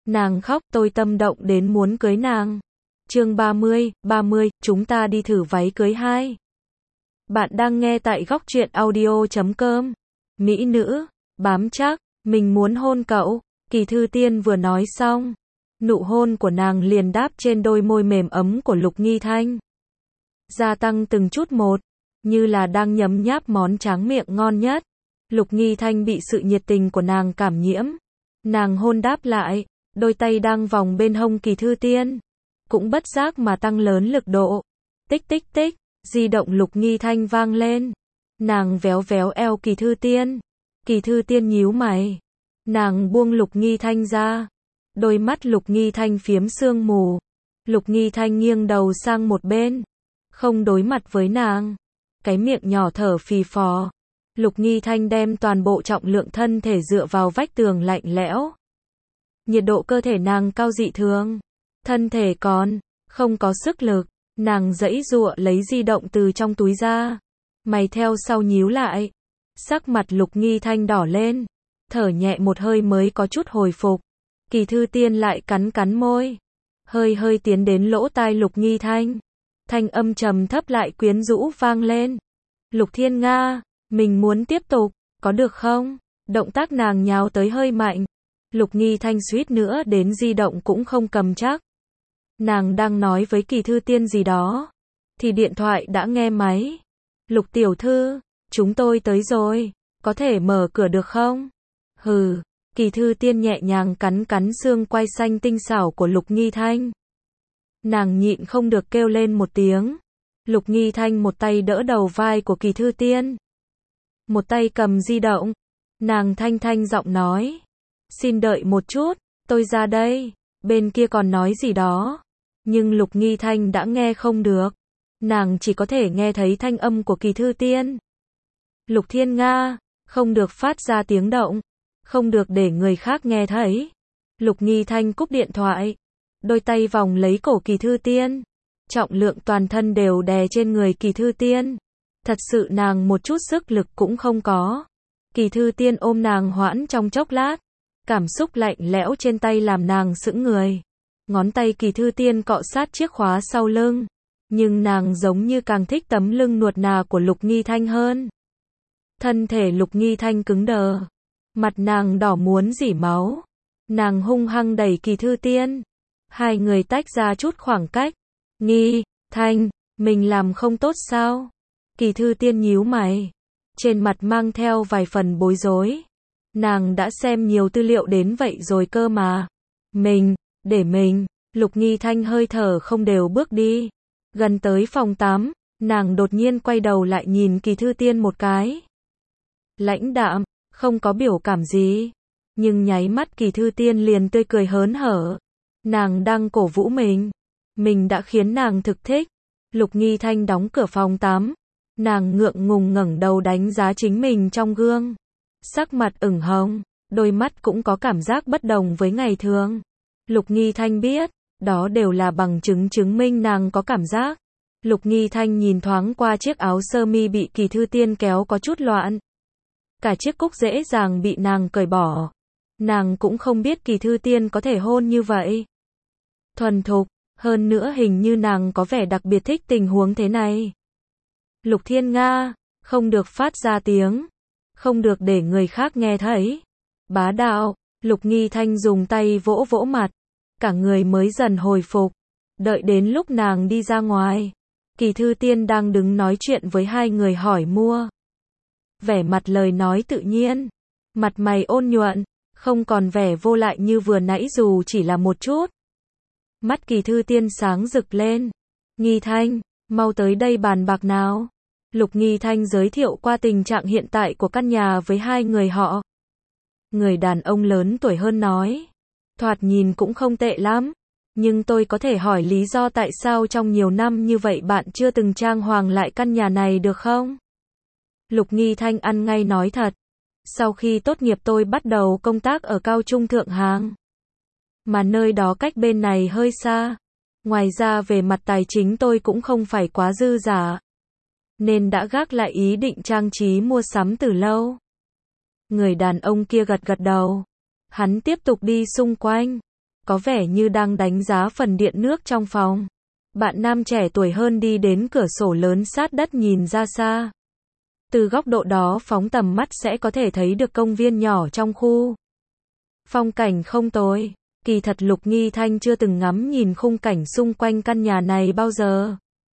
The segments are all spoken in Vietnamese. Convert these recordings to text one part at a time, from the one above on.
Nàng khóc, tôi tâm động đến muốn cưới nàng. Chương 30, chúng ta đi thử váy cưới 2. Bạn đang nghe tại góc truyện audio.com. Mỹ nữ, bám chắc, mình muốn hôn cậu. Kỳ Thư Tiên vừa nói xong, nụ hôn của nàng liền đáp trên đôi môi mềm ấm của Lục Nghi Thanh. Gia tăng từng chút một, như là đang nhấm nháp món tráng miệng ngon nhất. Lục Nghi Thanh bị sự nhiệt tình của nàng cảm nhiễm. Nàng hôn đáp lại, đôi tay đang vòng bên hông Kỳ Thư Tiên, cũng bất giác mà tăng lớn lực độ. Tích tích tích, di động Lục Nghi Thanh vang lên. Nàng véo véo eo Kỳ Thư Tiên. Kỳ Thư Tiên nhíu mày. Nàng buông Lục Nghi Thanh ra. Đôi mắt Lục Nghi Thanh phiếm sương mù. Lục Nghi Thanh nghiêng đầu sang một bên, không đối mặt với nàng. Cái miệng nhỏ thở phì phò. Lục Nghi Thanh đem toàn bộ trọng lượng thân thể dựa vào vách tường lạnh lẽo. Nhiệt độ cơ thể nàng cao dị thường. Thân thể còn không có sức lực. Nàng giãy giụa lấy di động từ trong túi ra. Mày theo sau nhíu lại. Sắc mặt Lục Nghi Thanh đỏ lên. Thở nhẹ một hơi mới có chút hồi phục. Kỳ Thư Tiên lại cắn cắn môi. Hơi tiến đến lỗ tai Lục Nghi Thanh. Thanh âm trầm thấp lại quyến rũ vang lên. Lục Thiên Nga, mình muốn tiếp tục, có được không? Động tác nàng nhào tới hơi mạnh. Lục Nghi Thanh suýt nữa đến di động cũng không cầm chắc. Nàng đang nói với Kỳ Thư Tiên gì đó, thì điện thoại đã nghe máy. Lục tiểu thư, chúng tôi tới rồi, có thể mở cửa được không? Hừ, Kỳ Thư Tiên nhẹ nhàng cắn cắn xương quai xanh tinh xảo của Lục Nghi Thanh. Nàng nhịn không được kêu lên một tiếng. Lục Nghi Thanh một tay đỡ đầu vai của Kỳ Thư Tiên, một tay cầm di động. Nàng thanh giọng nói, xin đợi một chút, tôi ra đây. Bên kia còn nói gì đó, nhưng Lục Nghi Thanh đã nghe không được. Nàng chỉ có thể nghe thấy thanh âm của Kỳ Thư Tiên. Lục Thiên Nga, không được phát ra tiếng động, không được để người khác nghe thấy. Lục Nghi Thanh cúp điện thoại, đôi tay vòng lấy cổ Kỳ Thư Tiên. Trọng lượng toàn thân đều đè trên người Kỳ Thư Tiên. Thật sự nàng một chút sức lực cũng không có. Kỳ Thư Tiên ôm nàng hoãn trong chốc lát. Cảm xúc lạnh lẽo trên tay làm nàng sững người. Ngón tay Kỳ Thư Tiên cọ sát chiếc khóa sau lưng. Nhưng nàng giống như càng thích tấm lưng nuột nà của Lục Nghi Thanh hơn. Thân thể Lục Nghi Thanh cứng đờ. Mặt nàng đỏ muốn rỉ máu. Nàng hung hăng đẩy Kỳ Thư Tiên. Hai người tách ra chút khoảng cách. Nghi Thanh, mình làm không tốt sao? Kỳ Thư Tiên nhíu mày. Trên mặt mang theo vài phần bối rối. Nàng đã xem nhiều tư liệu đến vậy rồi cơ mà. Để mình. Lục Nghi Thanh hơi thở không đều bước đi. Gần tới phòng tắm, nàng đột nhiên quay đầu lại nhìn Kỳ Thư Tiên một cái. Lãnh đạm, không có biểu cảm gì. Nhưng nháy mắt Kỳ Thư Tiên liền tươi cười hớn hở. Nàng đang cổ vũ mình. Mình đã khiến nàng thực thích. Lục Nghi Thanh đóng cửa phòng tắm. Nàng ngượng ngùng ngẩng đầu đánh giá chính mình trong gương. Sắc mặt ửng hồng, đôi mắt cũng có cảm giác bất đồng với ngày thường. Lục Nghi Thanh biết, đó đều là bằng chứng chứng minh nàng có cảm giác. Lục Nghi Thanh nhìn thoáng qua chiếc áo sơ mi bị Kỳ Thư Tiên kéo có chút loạn. Cả chiếc cúc dễ dàng bị nàng cởi bỏ. Nàng cũng không biết Kỳ Thư Tiên có thể hôn như vậy. Thuần thục, hơn nữa hình như nàng có vẻ đặc biệt thích tình huống thế này. Lục Thiên Nga, không được phát ra tiếng. Không được để người khác nghe thấy. Bá đạo, Lục Nghi Thanh dùng tay vỗ vỗ mặt. Cả người mới dần hồi phục. Đợi đến lúc nàng đi ra ngoài, Kỳ Thư Tiên đang đứng nói chuyện với hai người hỏi mua. Vẻ mặt lời nói tự nhiên. Mặt mày ôn nhuận, không còn vẻ vô lại như vừa nãy dù chỉ là một chút. Mắt Kỳ Thư Tiên sáng rực lên. Nghi Thanh, mau tới đây bàn bạc nào. Lục Nghi Thanh giới thiệu qua tình trạng hiện tại của căn nhà với hai người họ. Người đàn ông lớn tuổi hơn nói. Thoạt nhìn cũng không tệ lắm. Nhưng tôi có thể hỏi lý do tại sao trong nhiều năm như vậy bạn chưa từng trang hoàng lại căn nhà này được không? Lục Nghi Thanh ăn ngay nói thật. Sau khi tốt nghiệp tôi bắt đầu công tác ở Cao Trung Thượng Hàng. Mà nơi đó cách bên này hơi xa. Ngoài ra về mặt tài chính tôi cũng không phải quá dư giả. Nên đã gác lại ý định trang trí mua sắm từ lâu. Người đàn ông kia gật gật đầu. Hắn tiếp tục đi xung quanh. có vẻ như đang đánh giá phần điện nước trong phòng. Bạn nam trẻ tuổi hơn đi đến cửa sổ lớn sát đất nhìn ra xa. Từ góc độ đó phóng tầm mắt sẽ có thể thấy được công viên nhỏ trong khu. Phong cảnh không tồi. Kỳ thật Lục Nghi Thanh chưa từng ngắm nhìn khung cảnh xung quanh căn nhà này bao giờ.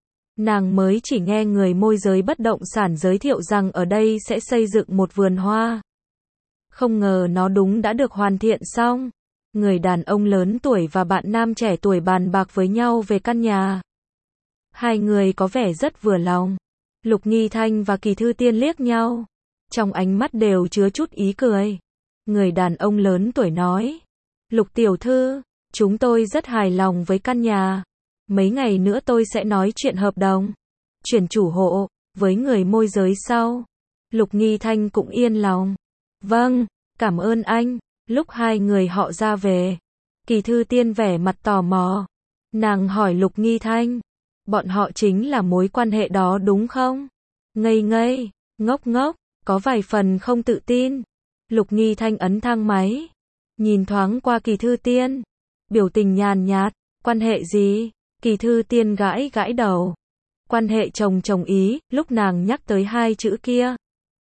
Nàng mới chỉ nghe người môi giới bất động sản giới thiệu rằng ở đây sẽ xây dựng một vườn hoa. Không ngờ nó đúng đã được hoàn thiện xong. Người đàn ông lớn tuổi và bạn nam trẻ tuổi bàn bạc với nhau về căn nhà. Hai người có vẻ rất vừa lòng. Lục Nghi Thanh và Kỳ Thư Tiên liếc nhau. Trong ánh mắt đều chứa chút ý cười. Người đàn ông lớn tuổi nói. Lục tiểu thư, chúng tôi rất hài lòng với căn nhà. Mấy ngày nữa tôi sẽ nói chuyện hợp đồng. Chuyển chủ hộ, với người môi giới sau. Lục Nghi Thanh cũng yên lòng. Vâng, cảm ơn anh. Lúc hai người họ ra về, Kỳ Thư Tiên vẻ mặt tò mò. Nàng hỏi Lục Nghi Thanh. Bọn họ chính là mối quan hệ đó đúng không? Ngây ngây, ngốc ngốc, có vài phần không tự tin. Lục Nghi Thanh ấn thang máy. Nhìn thoáng qua Kỳ Thư Tiên. Biểu tình nhàn nhạt. Quan hệ gì? Kỳ Thư Tiên gãi gãi đầu. Quan hệ chồng ý, lúc nàng nhắc tới hai chữ kia.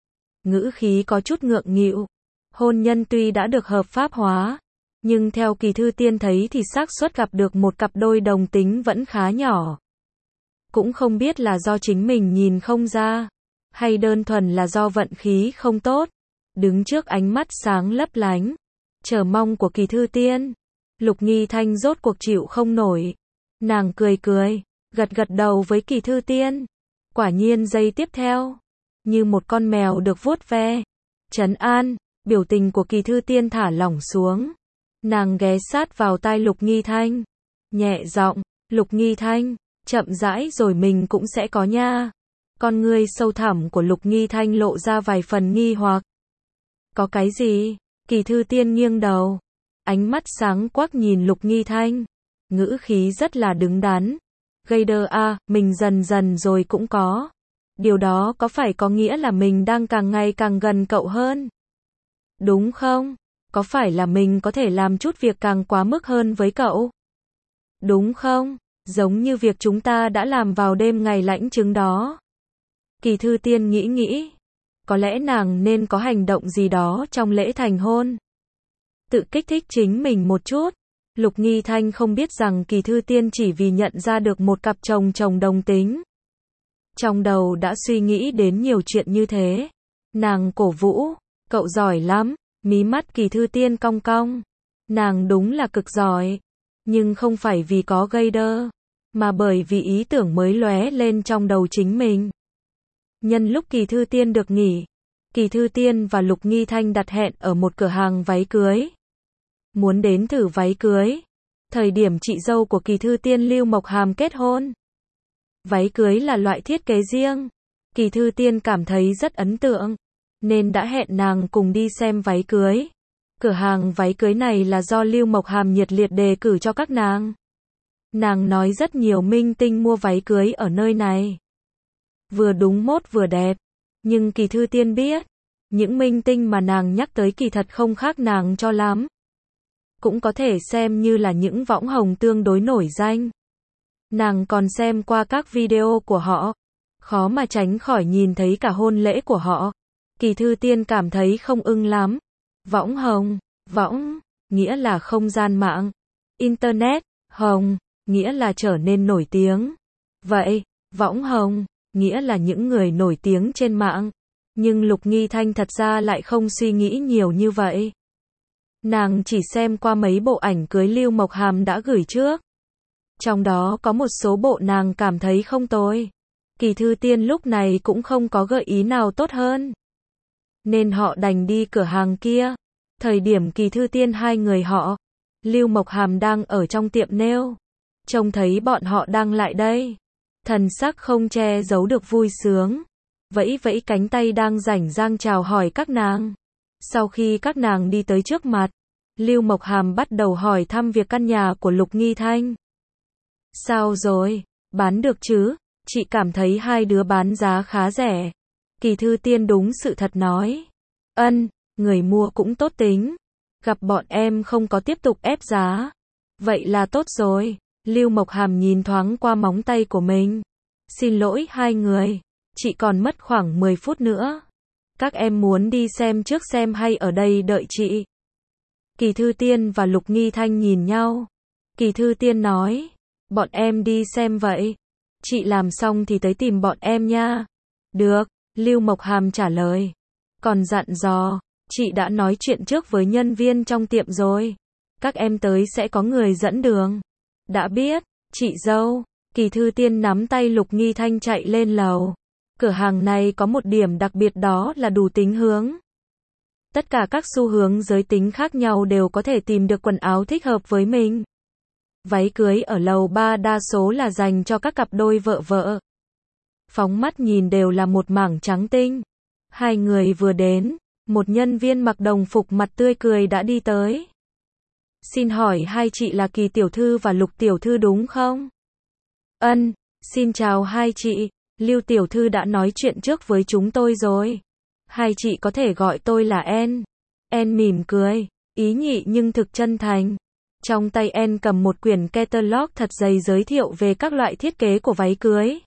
Ngữ khí có chút ngượng nghịu. Hôn nhân tuy đã được hợp pháp hóa, nhưng theo Kỳ Thư Tiên thấy thì xác suất gặp được một cặp đôi đồng tính vẫn khá nhỏ. Cũng không biết là do chính mình nhìn không ra, hay đơn thuần là do vận khí không tốt. Đứng trước ánh mắt sáng lấp lánh, chờ mong của Kỳ Thư Tiên, Lục Nghi Thanh rốt cuộc chịu không nổi. Nàng cười cười, gật gật đầu với Kỳ Thư Tiên. Quả nhiên giây tiếp theo, như một con mèo được vuốt ve, trấn an, biểu tình của Kỳ Thư Tiên thả lỏng xuống. Nàng ghé sát vào tai Lục Nghi Thanh, nhẹ giọng, Lục Nghi Thanh, chậm rãi rồi mình cũng sẽ có nha. Con ngươi sâu thẳm của Lục Nghi Thanh lộ ra vài phần nghi hoặc. Có cái gì? Kỳ Thư Tiên nghiêng đầu, ánh mắt sáng quắc nhìn Lục Nghi Thanh, ngữ khí rất là đứng đắn. Gây đơ à, mình dần dần rồi cũng có. Điều đó có phải có nghĩa là mình đang càng ngày càng gần cậu hơn? Đúng không? Có phải là mình có thể làm chút việc càng quá mức hơn với cậu? Đúng không? Giống như việc chúng ta đã làm vào đêm ngày lãnh chứng đó. Kỳ Thư Tiên nghĩ. Có lẽ nàng nên có hành động gì đó trong lễ thành hôn. Tự kích thích chính mình một chút. Lục Nghi Thanh không biết rằng Kỳ Thư Tiên chỉ vì nhận ra được một cặp chồng đồng tính. Trong đầu đã suy nghĩ đến nhiều chuyện như thế. Nàng cổ vũ, cậu giỏi lắm, mí mắt Kỳ Thư Tiên cong cong. Nàng đúng là cực giỏi, nhưng không phải vì có gây đơ, mà bởi vì ý tưởng mới lóe lên trong đầu chính mình. Nhân lúc Kỳ Thư Tiên được nghỉ, Kỳ Thư Tiên và Lục Nghi Thanh đặt hẹn ở một cửa hàng váy cưới. Muốn đến thử váy cưới. Thời điểm chị dâu của Kỳ Thư Tiên Lưu Mộc Hàm kết hôn. Váy cưới là loại thiết kế riêng. Kỳ Thư Tiên cảm thấy rất ấn tượng, nên đã hẹn nàng cùng đi xem váy cưới. Cửa hàng váy cưới này là do Lưu Mộc Hàm nhiệt liệt đề cử cho các nàng. Nàng nói rất nhiều minh tinh mua váy cưới ở nơi này. Vừa đúng mốt vừa đẹp. Nhưng Kỳ Thư Tiên biết, những minh tinh mà nàng nhắc tới kỳ thật không khác nàng cho lắm. Cũng có thể xem như là những võng hồng tương đối nổi danh. Nàng còn xem qua các video của họ. Khó mà tránh khỏi nhìn thấy cả hôn lễ của họ. Kỳ Thư Tiên cảm thấy không ưng lắm. Võng hồng, võng, nghĩa là không gian mạng. Internet, hồng, nghĩa là trở nên nổi tiếng. Vậy, võng hồng, nghĩa là những người nổi tiếng trên mạng. Nhưng Lục Nghi Thanh thật ra lại không suy nghĩ nhiều như vậy. Nàng chỉ xem qua mấy bộ ảnh cưới Lưu Mộc Hàm đã gửi trước. Trong đó có một số bộ nàng cảm thấy không tồi. Kỳ Thư Tiên lúc này cũng không có gợi ý nào tốt hơn. Nên họ đành đi cửa hàng kia. Thời điểm Kỳ Thư Tiên hai người họ, Lưu Mộc Hàm đang ở trong tiệm nail. Trông thấy bọn họ đang lại đây. Thần sắc không che giấu được vui sướng. Vẫy vẫy cánh tay đang rảnh rang chào hỏi các nàng. Sau khi các nàng đi tới trước mặt, Lưu Mộc Hàm bắt đầu hỏi thăm việc căn nhà của Lục Nghi Thanh. Sao rồi? Bán được chứ? Chị cảm thấy hai đứa bán giá khá rẻ. Kỳ Thư Tiên đúng sự thật nói. Người mua cũng tốt tính. Gặp bọn em không có tiếp tục ép giá. Vậy là tốt rồi. Lưu Mộc Hàm nhìn thoáng qua móng tay của mình. Xin lỗi hai người. Chị còn mất khoảng 10 phút nữa. Các em muốn đi xem trước xem hay ở đây đợi chị? Kỳ Thư Tiên và Lục Nghi Thanh nhìn nhau. Kỳ Thư Tiên nói. Bọn em đi xem vậy. Chị làm xong thì tới tìm bọn em nha. Được, Lưu Mộc Hàm trả lời. Còn dặn dò, chị đã nói chuyện trước với nhân viên trong tiệm rồi. Các em tới sẽ có người dẫn đường. Đã biết, chị dâu. Kỳ Thư Tiên nắm tay Lục Nghi Thanh chạy lên lầu. Cửa hàng này có một điểm đặc biệt đó là đủ tính hướng. Tất cả các xu hướng giới tính khác nhau đều có thể tìm được quần áo thích hợp với mình. Váy cưới ở lầu 3 đa số là dành cho các cặp đôi vợ vợ. Phóng mắt nhìn đều là một mảng trắng tinh. Hai người vừa đến, một nhân viên mặc đồng phục mặt tươi cười đã đi tới. Xin hỏi hai chị là Kỳ tiểu thư và Lục tiểu thư đúng không? Ân, xin chào hai chị, Lưu tiểu thư đã nói chuyện trước với chúng tôi rồi. Hai chị có thể gọi tôi là En. En mỉm cười, ý nhị nhưng thực chân thành. Trong tay En cầm một quyển catalog thật dày giới thiệu về các loại thiết kế của váy cưới.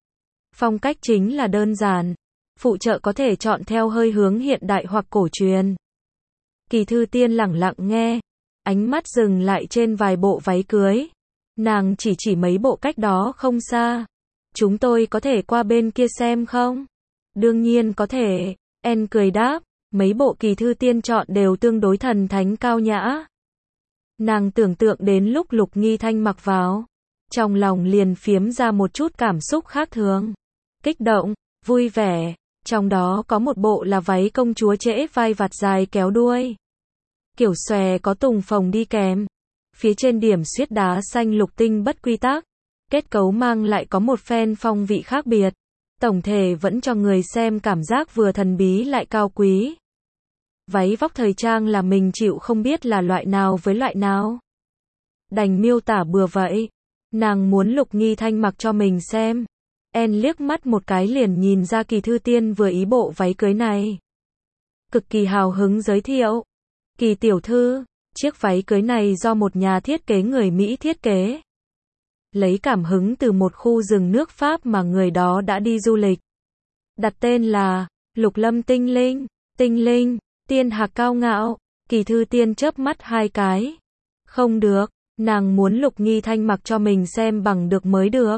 Phong cách chính là đơn giản. Phụ trợ có thể chọn theo hơi hướng hiện đại hoặc cổ truyền. Kỳ Thư Tiên lẳng lặng nghe. Ánh mắt dừng lại trên vài bộ váy cưới. Nàng chỉ mấy bộ cách đó không xa. Chúng tôi có thể qua bên kia xem không? Đương nhiên có thể. En cười đáp. Mấy bộ Kỳ Thư Tiên chọn đều tương đối thần thánh cao nhã. Nàng tưởng tượng đến lúc Lục Nghi Thanh mặc vào. Trong lòng liền phiếm ra một chút cảm xúc khác thường. Kích động, vui vẻ. Trong đó có một bộ là váy công chúa trễ vai vạt dài kéo đuôi. Kiểu xòe có tùng phồng đi kèm. Phía trên điểm xuyết đá xanh lục tinh bất quy tắc. Kết cấu mang lại có một phen phong vị khác biệt. Tổng thể vẫn cho người xem cảm giác vừa thần bí lại cao quý. Váy vóc thời trang là mình chịu không biết là loại nào với loại nào. Đành miêu tả bừa vậy. Nàng muốn Lục Nghi Thanh mặc cho mình xem. En liếc mắt một cái liền nhìn ra Kỳ Thư Tiên vừa ý bộ váy cưới này. Cực kỳ hào hứng giới thiệu. Kỳ tiểu thư, chiếc váy cưới này do một nhà thiết kế người Mỹ thiết kế. Lấy cảm hứng từ một khu rừng nước Pháp mà người đó đã đi du lịch. Đặt tên là Lục Lâm Tinh Linh. Tinh Linh, tiên hạc cao ngạo. Kỳ Thư Tiên chớp mắt hai cái. Không được, nàng muốn Lục Nghi Thanh mặc cho mình xem bằng được mới được.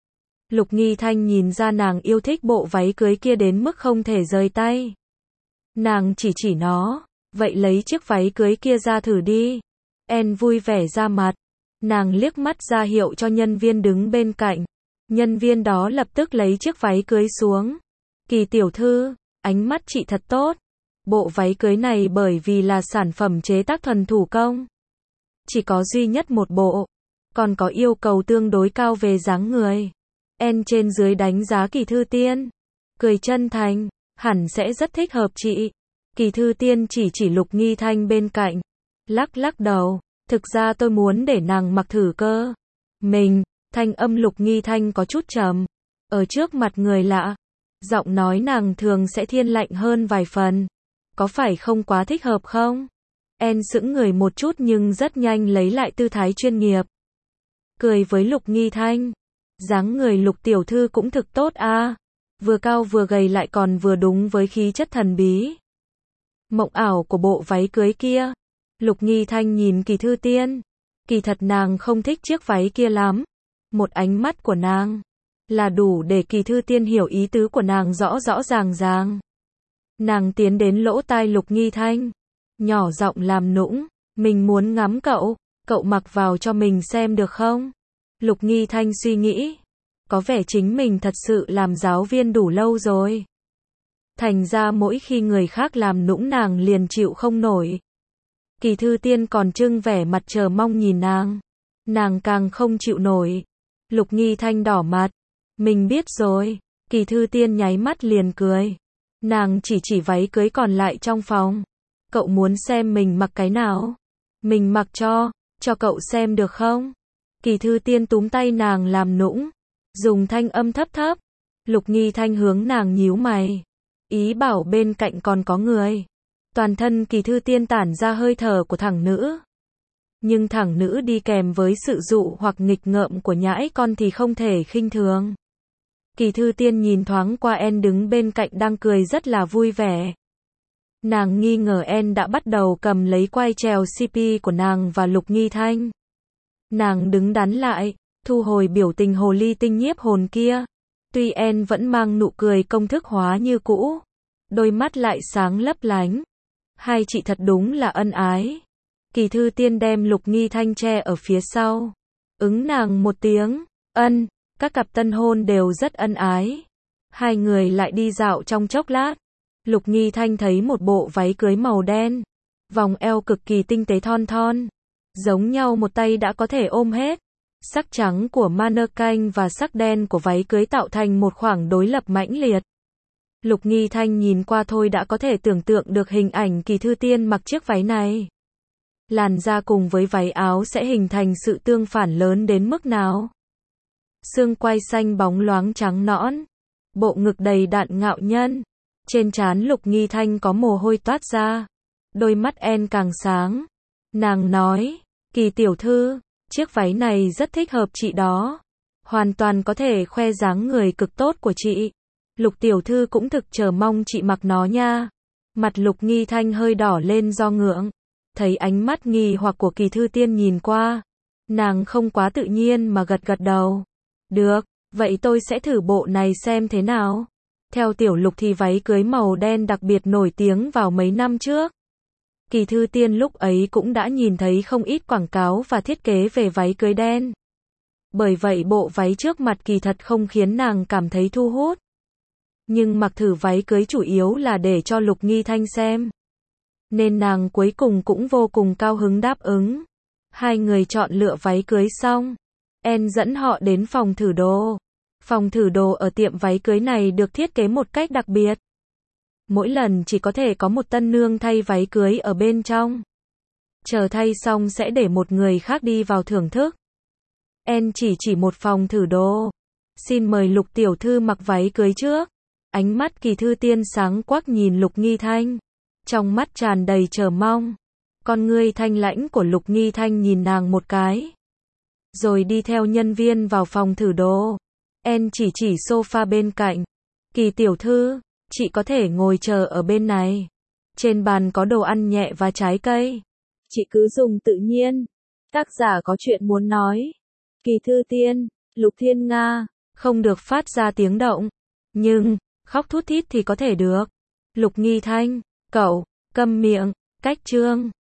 Lục Nghi Thanh nhìn ra nàng yêu thích bộ váy cưới kia đến mức không thể rời tay. Nàng chỉ nó, vậy lấy chiếc váy cưới kia ra thử đi. En vui vẻ ra mặt. Nàng liếc mắt ra hiệu cho nhân viên đứng bên cạnh. Nhân viên đó lập tức lấy chiếc váy cưới xuống. Kỳ tiểu thư, ánh mắt chị thật tốt. Bộ váy cưới này bởi vì là sản phẩm chế tác thuần thủ công. Chỉ có duy nhất một bộ. Còn có yêu cầu tương đối cao về dáng người. En trên dưới đánh giá Kỳ Thư Tiên. Cười chân thành, hẳn sẽ rất thích hợp chị. Kỳ Thư Tiên chỉ Lục Nghi Thanh bên cạnh. Lắc đầu, thực ra tôi muốn để nàng mặc thử cơ. Mình, thanh âm Lục Nghi Thanh có chút trầm. Ở trước mặt người lạ, giọng nói nàng thường sẽ thiên lạnh hơn vài phần. Có phải không quá thích hợp không? En sững người một chút nhưng rất nhanh lấy lại tư thái chuyên nghiệp. Cười với Lục Nghi Thanh. Dáng người Lục tiểu thư cũng thực tốt a. Vừa cao vừa gầy lại còn vừa đúng với khí chất thần bí. Mộng ảo của bộ váy cưới kia. Lục Nghi Thanh nhìn Kỳ Thư Tiên. Kỳ thật nàng không thích chiếc váy kia lắm. Một ánh mắt của nàng là đủ để Kỳ Thư Tiên hiểu ý tứ của nàng rõ ràng. Nàng tiến đến lỗ tai Lục Nghi Thanh. Nhỏ giọng làm nũng. Mình muốn ngắm cậu. Cậu mặc vào cho mình xem được không? Lục Nghi Thanh suy nghĩ. Có vẻ chính mình thật sự làm giáo viên đủ lâu rồi. Thành ra mỗi khi người khác làm nũng nàng liền chịu không nổi. Kỳ Thư Tiên còn trưng vẻ mặt chờ mong nhìn nàng. Nàng càng không chịu nổi. Lục Nghi Thanh đỏ mặt. Mình biết rồi. Kỳ Thư Tiên nháy mắt liền cười. Nàng chỉ váy cưới còn lại trong phòng. Cậu muốn xem mình mặc cái nào? Mình mặc cho cậu xem được không? Kỳ Thư Tiên túm tay nàng làm nũng. Dùng thanh âm thấp. Lục Nghi Thanh hướng nàng nhíu mày. Ý bảo bên cạnh còn có người. Toàn thân Kỳ Thư Tiên tản ra hơi thở của thằng nữ. Nhưng thẳng nữ đi kèm với sự dụ hoặc nghịch ngợm của nhãi con thì không thể khinh thường. Kỳ Thư Tiên nhìn thoáng qua En đứng bên cạnh đang cười rất là vui vẻ. Nàng nghi ngờ En đã bắt đầu cầm lấy quai trèo CP của nàng và Lục Nghi Thanh. Nàng đứng đắn lại, thu hồi biểu tình hồ ly tinh nhiếp hồn kia. Tuy En vẫn mang nụ cười công thức hóa như cũ, đôi mắt lại sáng lấp lánh. Hai chị thật đúng là ân ái. Kỳ Thư Tiên đem Lục Nghi Thanh che ở phía sau. Ứng nàng một tiếng, ân, các cặp tân hôn đều rất ân ái. Hai người lại đi dạo trong chốc lát. Lục Nghi Thanh thấy một bộ váy cưới màu đen, vòng eo cực kỳ tinh tế thon thon, giống nhau một tay đã có thể ôm hết. Sắc trắng của mannequin và sắc đen của váy cưới tạo thành một khoảng đối lập mãnh liệt. Lục Nghi Thanh nhìn qua thôi đã có thể tưởng tượng được hình ảnh Kỳ Thư Tiên mặc chiếc váy này. Làn da cùng với váy áo sẽ hình thành sự tương phản lớn đến mức nào. Xương quai xanh bóng loáng trắng nõn, bộ ngực đầy đặn ngạo nhân. Trên trán Lục Nghi Thanh có mồ hôi toát ra. Đôi mắt En càng sáng. Nàng nói, Kỳ tiểu thư, chiếc váy này rất thích hợp chị đó. Hoàn toàn có thể khoe dáng người cực tốt của chị. Lục tiểu thư cũng thực chờ mong chị mặc nó nha. Mặt Lục Nghi Thanh hơi đỏ lên do ngượng. Thấy ánh mắt nghi hoặc của Kỳ Thư Tiên nhìn qua. Nàng không quá tự nhiên mà gật gật đầu. Được, vậy tôi sẽ thử bộ này xem thế nào. Theo Tiểu Lục thì váy cưới màu đen đặc biệt nổi tiếng vào mấy năm trước. Kỳ Thư Tiên lúc ấy cũng đã nhìn thấy không ít quảng cáo và thiết kế về váy cưới đen. Bởi vậy bộ váy trước mặt kỳ thật không khiến nàng cảm thấy thu hút. Nhưng mặc thử váy cưới chủ yếu là để cho Lục Nghi Thanh xem. Nên nàng cuối cùng cũng vô cùng cao hứng đáp ứng. Hai người chọn lựa váy cưới xong. En dẫn họ đến phòng thử đồ. Phòng thử đồ ở tiệm váy cưới này được thiết kế một cách đặc biệt. Mỗi lần chỉ có thể có một tân nương thay váy cưới ở bên trong. Chờ thay xong sẽ để một người khác đi vào thưởng thức. En chỉ một phòng thử đồ. Xin mời Lục tiểu thư mặc váy cưới trước. Ánh mắt Kỳ Thư Tiên sáng quắc nhìn Lục Nghi Thanh. Trong mắt tràn đầy chờ mong. Con ngươi thanh lãnh của Lục Nghi Thanh nhìn nàng một cái. Rồi đi theo nhân viên vào phòng thử đồ. En chỉ sofa bên cạnh. Kỳ tiểu thư, chị có thể ngồi chờ ở bên này. Trên bàn có đồ ăn nhẹ và trái cây. Chị cứ dùng tự nhiên. Tác giả có chuyện muốn nói. Kỳ Thư Tiên, Lục Thiên Nga, không được phát ra tiếng động. Nhưng, khóc thút thít thì có thể được. Lục Nghi Thanh, cậu, câm miệng, cách chương.